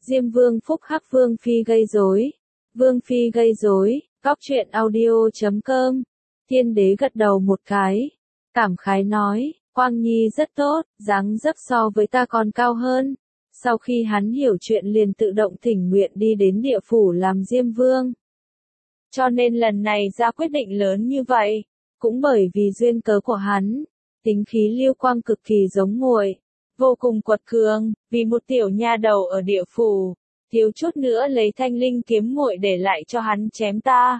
Diêm Vương phúc hắc Vương Phi gây rối. Vương Phi gây rối, Góc truyện audio.com. Thiên đế gật đầu một cái, cảm khái nói, Quang Nhi rất tốt, dáng dấp so với ta còn cao hơn. Sau khi hắn hiểu chuyện liền tự động thỉnh nguyện đi đến địa phủ làm Diêm Vương. Cho nên lần này ra quyết định lớn như vậy, cũng bởi vì duyên cớ của hắn, tính khí Lưu Quang cực kỳ giống muội, vô cùng quật cường, vì một tiểu nha đầu ở địa phủ, thiếu chút nữa lấy thanh linh kiếm muội để lại cho hắn chém ta.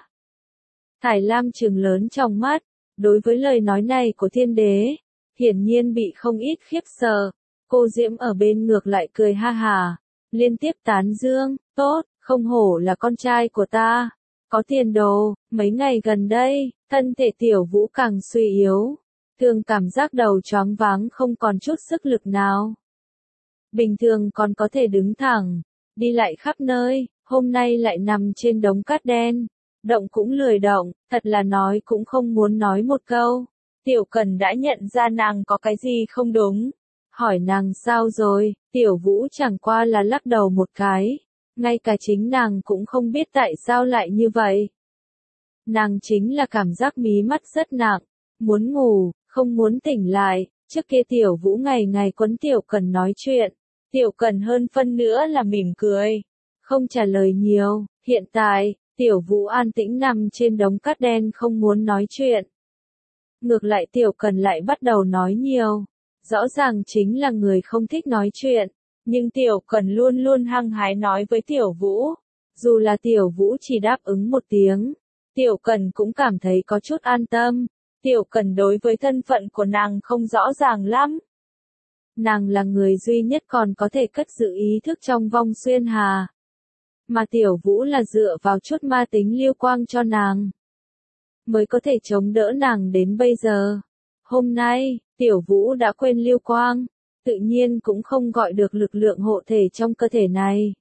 Thải Lam trừng lớn trong mắt, đối với lời nói này của thiên đế, hiển nhiên bị không ít khiếp sợ. Cô Diễm ở bên ngược lại cười ha hà, liên tiếp tán dương, tốt, không hổ là con trai của ta, có tiền đồ. Mấy ngày gần đây, thân thể Tiểu Vũ càng suy yếu, thường cảm giác đầu choáng váng không còn chút sức lực nào. Bình thường còn có thể đứng thẳng, đi lại khắp nơi, hôm nay lại nằm trên đống cát đen, động cũng lười động, thật là nói cũng không muốn nói một câu. Tiểu Cần đã nhận ra nàng có cái gì không đúng, hỏi nàng sao rồi, Tiểu Vũ chẳng qua là lắc đầu một cái, ngay cả chính nàng cũng không biết tại sao lại như vậy. Nàng chính là cảm giác mí mắt rất nặng, muốn ngủ, không muốn tỉnh lại. Trước kia Tiểu Vũ ngày ngày quấn Tiểu Cần nói chuyện, Tiểu Cần hơn phân nữa là mỉm cười, không trả lời nhiều. Hiện tại, Tiểu Vũ an tĩnh nằm trên đống cát đen không muốn nói chuyện. Ngược lại Tiểu Cần lại bắt đầu nói nhiều, rõ ràng chính là người không thích nói chuyện, nhưng Tiểu Cần luôn luôn hăng hái nói với Tiểu Vũ. Dù là Tiểu Vũ chỉ đáp ứng một tiếng, Tiểu Cần cũng cảm thấy có chút an tâm. Tiểu Cần đối với thân phận của nàng không rõ ràng lắm. Nàng là người duy nhất còn có thể cất giữ ý thức trong vong xuyên hà. Mà Tiểu Vũ là dựa vào chút ma tính Lưu Quang cho nàng, mới có thể chống đỡ nàng đến bây giờ. Hôm nay, Tiểu Vũ đã quên Lưu Quang, tự nhiên cũng không gọi được lực lượng hộ thể trong cơ thể này.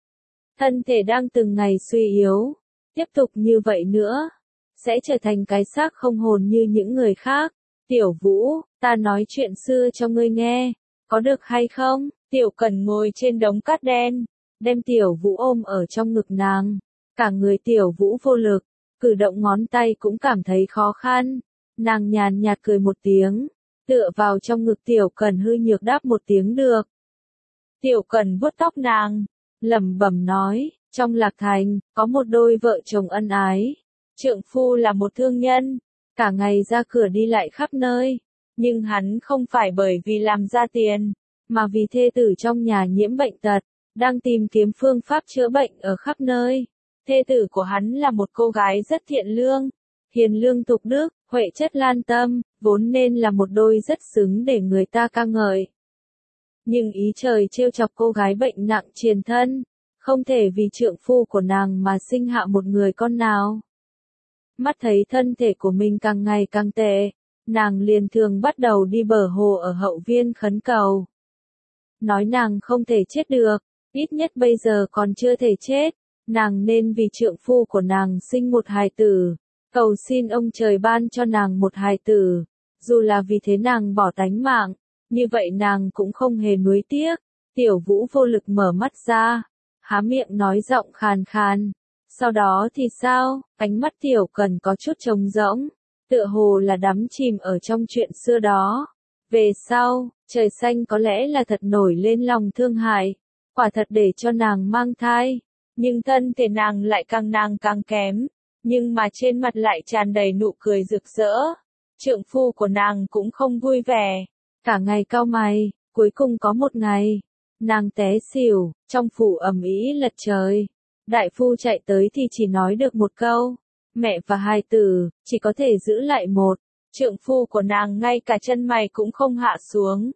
Thân thể đang từng ngày suy yếu, tiếp tục như vậy nữa, sẽ trở thành cái xác không hồn như những người khác. Tiểu Vũ, ta nói chuyện xưa cho ngươi nghe, có được hay không? Tiểu Cần ngồi trên đống cát đen, đem Tiểu Vũ ôm ở trong ngực nàng. Cả người Tiểu Vũ vô lực, cử động ngón tay cũng cảm thấy khó khăn. Nàng nhàn nhạt cười một tiếng, tựa vào trong ngực Tiểu Cần hư nhược đáp một tiếng được. Tiểu Cần vuốt tóc nàng, lẩm bẩm nói, trong Lạc Thành, có một đôi vợ chồng ân ái. Trượng phu là một thương nhân, cả ngày ra cửa đi lại khắp nơi, nhưng hắn không phải bởi vì làm ra tiền, mà vì thê tử trong nhà nhiễm bệnh tật, đang tìm kiếm phương pháp chữa bệnh ở khắp nơi. Thê tử của hắn là một cô gái rất thiện lương, hiền lương tục đức, huệ chất lan tâm, vốn nên là một đôi rất xứng để người ta ca ngợi. Nhưng ý trời trêu chọc cô gái bệnh nặng triền thân, không thể vì trượng phu của nàng mà sinh hạ một người con nào. Mắt thấy thân thể của mình càng ngày càng tệ, nàng liền thường bắt đầu đi bờ hồ ở hậu viên khấn cầu. Nói nàng không thể chết được, ít nhất bây giờ còn chưa thể chết, nàng nên vì trượng phu của nàng sinh một hài tử, cầu xin ông trời ban cho nàng một hài tử, dù là vì thế nàng bỏ tánh mạng, như vậy nàng cũng không hề nuối tiếc. Tiểu Vũ vô lực mở mắt ra, há miệng nói giọng khàn khàn. Sau đó thì sao? Ánh mắt Tiểu Cần có chút trống rỗng, tựa hồ là đắm chìm ở trong chuyện xưa đó. Về sau, trời xanh có lẽ là thật nổi lên lòng thương hại, quả thật để cho nàng mang thai, nhưng thân thể nàng lại nàng càng kém, nhưng mà trên mặt lại tràn đầy nụ cười rực rỡ. Trượng phu của nàng cũng không vui vẻ, cả ngày cau mày, cuối cùng có một ngày, nàng té xỉu, trong phủ ầm ĩ lật trời. Đại phu chạy tới thì chỉ nói được một câu, mẹ và hài tử, chỉ có thể giữ lại một. Trượng phu của nàng ngay cả chân mày cũng không hạ xuống,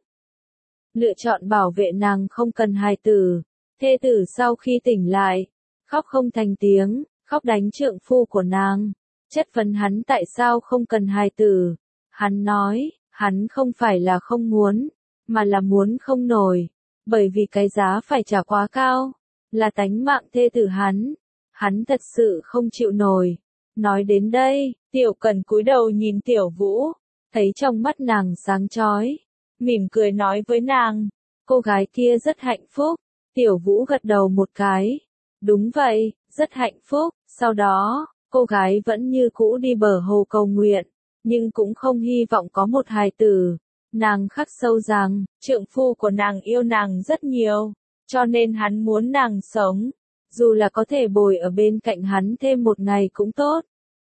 lựa chọn bảo vệ nàng không cần hài tử. Thê tử sau khi tỉnh lại, khóc không thành tiếng, khóc đánh trượng phu của nàng, chất vấn hắn tại sao không cần hài tử. Hắn nói, hắn không phải là không muốn, mà là muốn không nổi, bởi vì cái giá phải trả quá cao, là tánh mạng thê tử hắn thật sự không chịu nổi. Nói đến đây, Tiểu Cần cúi đầu nhìn Tiểu Vũ, thấy trong mắt nàng sáng chói, mỉm cười nói với nàng, cô gái kia rất hạnh phúc, Tiểu Vũ gật đầu một cái. Đúng vậy, rất hạnh phúc. Sau đó, cô gái vẫn như cũ đi bờ hồ cầu nguyện, nhưng cũng không hy vọng có một hài tử. Nàng khắc sâu rằng, trượng phu của nàng yêu nàng rất nhiều, cho nên hắn muốn nàng sống. Dù là có thể bồi ở bên cạnh hắn thêm một ngày cũng tốt.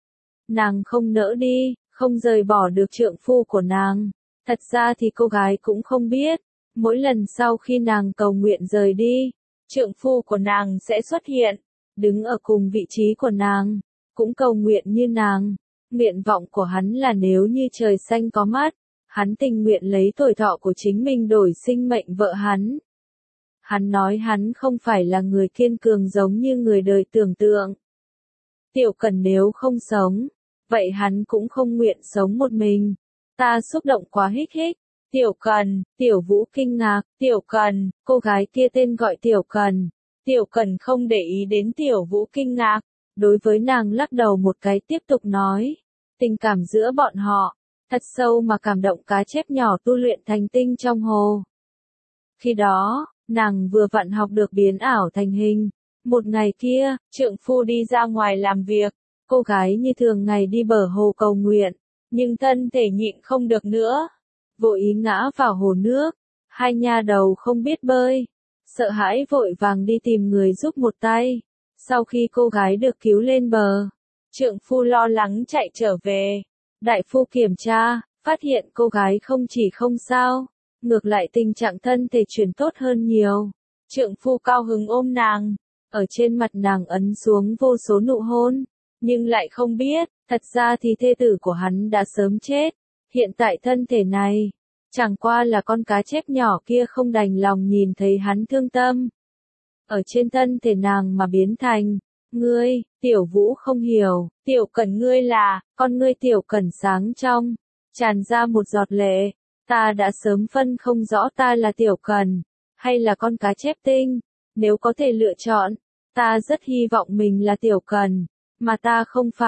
Nàng không nỡ đi, không rời bỏ được trượng phu của nàng. Thật ra thì cô gái cũng không biết, mỗi lần sau khi nàng cầu nguyện rời đi, trượng phu của nàng sẽ xuất hiện, đứng ở cùng vị trí của nàng, cũng cầu nguyện như nàng. Nguyện vọng của hắn là nếu như trời xanh có mắt, hắn tình nguyện lấy tuổi thọ của chính mình đổi sinh mệnh vợ hắn. Hắn nói hắn không phải là người kiên cường giống như người đời tưởng tượng. Tiểu Cần nếu không sống, vậy hắn cũng không nguyện sống một mình. Ta xúc động quá hích hích. Tiểu Cần, Tiểu Vũ kinh ngạc, Tiểu Cần, cô gái kia tên gọi Tiểu Cần. Tiểu Cần không để ý đến Tiểu Vũ kinh ngạc, đối với nàng lắc đầu một cái tiếp tục nói. Tình cảm giữa bọn họ, thật sâu mà cảm động cá chép nhỏ tu luyện thành tinh trong hồ. Khi đó, nàng vừa vặn học được biến ảo thành hình. Một ngày kia, trượng phu đi ra ngoài làm việc, cô gái như thường ngày đi bờ hồ cầu nguyện, nhưng thân thể nhịn không được nữa, vội ý ngã vào hồ nước. Hai nha đầu không biết bơi, sợ hãi vội vàng đi tìm người giúp một tay. Sau khi cô gái được cứu lên bờ, trượng phu lo lắng chạy trở về. Đại phu kiểm tra, phát hiện cô gái không chỉ không sao, ngược lại tình trạng thân thể chuyển tốt hơn nhiều. Trượng phu cao hứng ôm nàng, ở trên mặt nàng ấn xuống vô số nụ hôn, nhưng lại không biết, thật ra thì thê tử của hắn đã sớm chết. Hiện tại thân thể này, chẳng qua là con cá chép nhỏ kia không đành lòng nhìn thấy hắn thương tâm. Ở trên thân thể nàng mà biến thành, ngươi, Tiểu Vũ không hiểu, Tiểu Cần ngươi là, con ngươi Tiểu Cần sáng trong, tràn ra một giọt lệ. Ta đã sớm phân không rõ ta là Tiểu Cần, hay là con cá chép tinh. Nếu có thể lựa chọn, ta rất hy vọng mình là Tiểu Cần, mà ta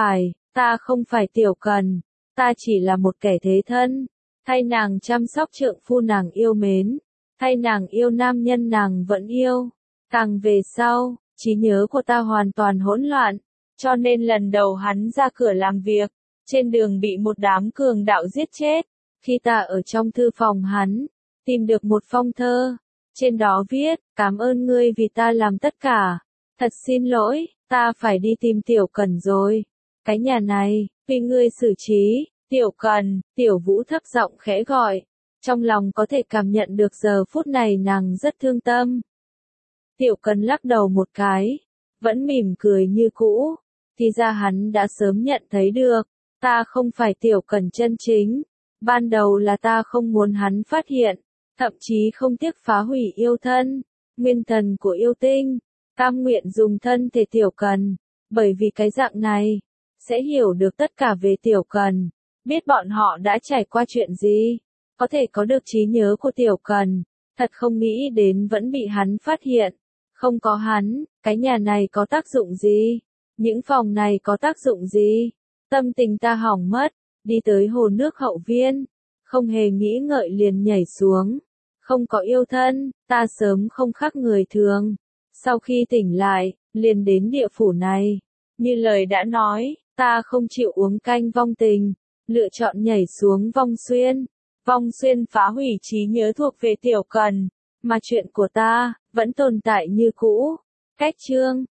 không phải Tiểu Cần, ta chỉ là một kẻ thế thân, thay nàng chăm sóc trượng phu nàng yêu mến, thay nàng yêu nam nhân nàng vẫn yêu. Càng về sau, trí nhớ của ta hoàn toàn hỗn loạn, cho nên lần đầu hắn ra cửa làm việc, trên đường bị một đám cường đạo giết chết. Khi ta ở trong thư phòng hắn, tìm được một phong thơ, trên đó viết, cảm ơn ngươi vì ta làm tất cả, thật xin lỗi, ta phải đi tìm Tiểu Cần rồi. Cái nhà này, vì ngươi xử trí. Tiểu Cần, Tiểu Vũ thấp giọng khẽ gọi, trong lòng có thể cảm nhận được giờ phút này nàng rất thương tâm. Tiểu Cần lắc đầu một cái, vẫn mỉm cười như cũ, thì ra hắn đã sớm nhận thấy được, ta không phải Tiểu Cần chân chính. Ban đầu là ta không muốn hắn phát hiện, thậm chí không tiếc phá hủy yêu thân, nguyên thần của yêu tinh, cam nguyện dùng thân thể Tiểu Cần, bởi vì cái dạng này, sẽ hiểu được tất cả về Tiểu Cần, biết bọn họ đã trải qua chuyện gì, có thể có được trí nhớ của Tiểu Cần, thật không nghĩ đến vẫn bị hắn phát hiện. Không có hắn, cái nhà này có tác dụng gì? Những phòng này có tác dụng gì? Tâm tình ta hỏng mất, đi tới hồ nước hậu viên, không hề nghĩ ngợi liền nhảy xuống. Không có yêu thân, ta sớm không khác người thường. Sau khi tỉnh lại, liền đến địa phủ này. Như lời đã nói, ta không chịu uống canh vong tình, lựa chọn nhảy xuống vong xuyên. Vong xuyên phá hủy trí nhớ thuộc về Tiểu Cần, mà chuyện của ta vẫn tồn tại như cũ. Cách chương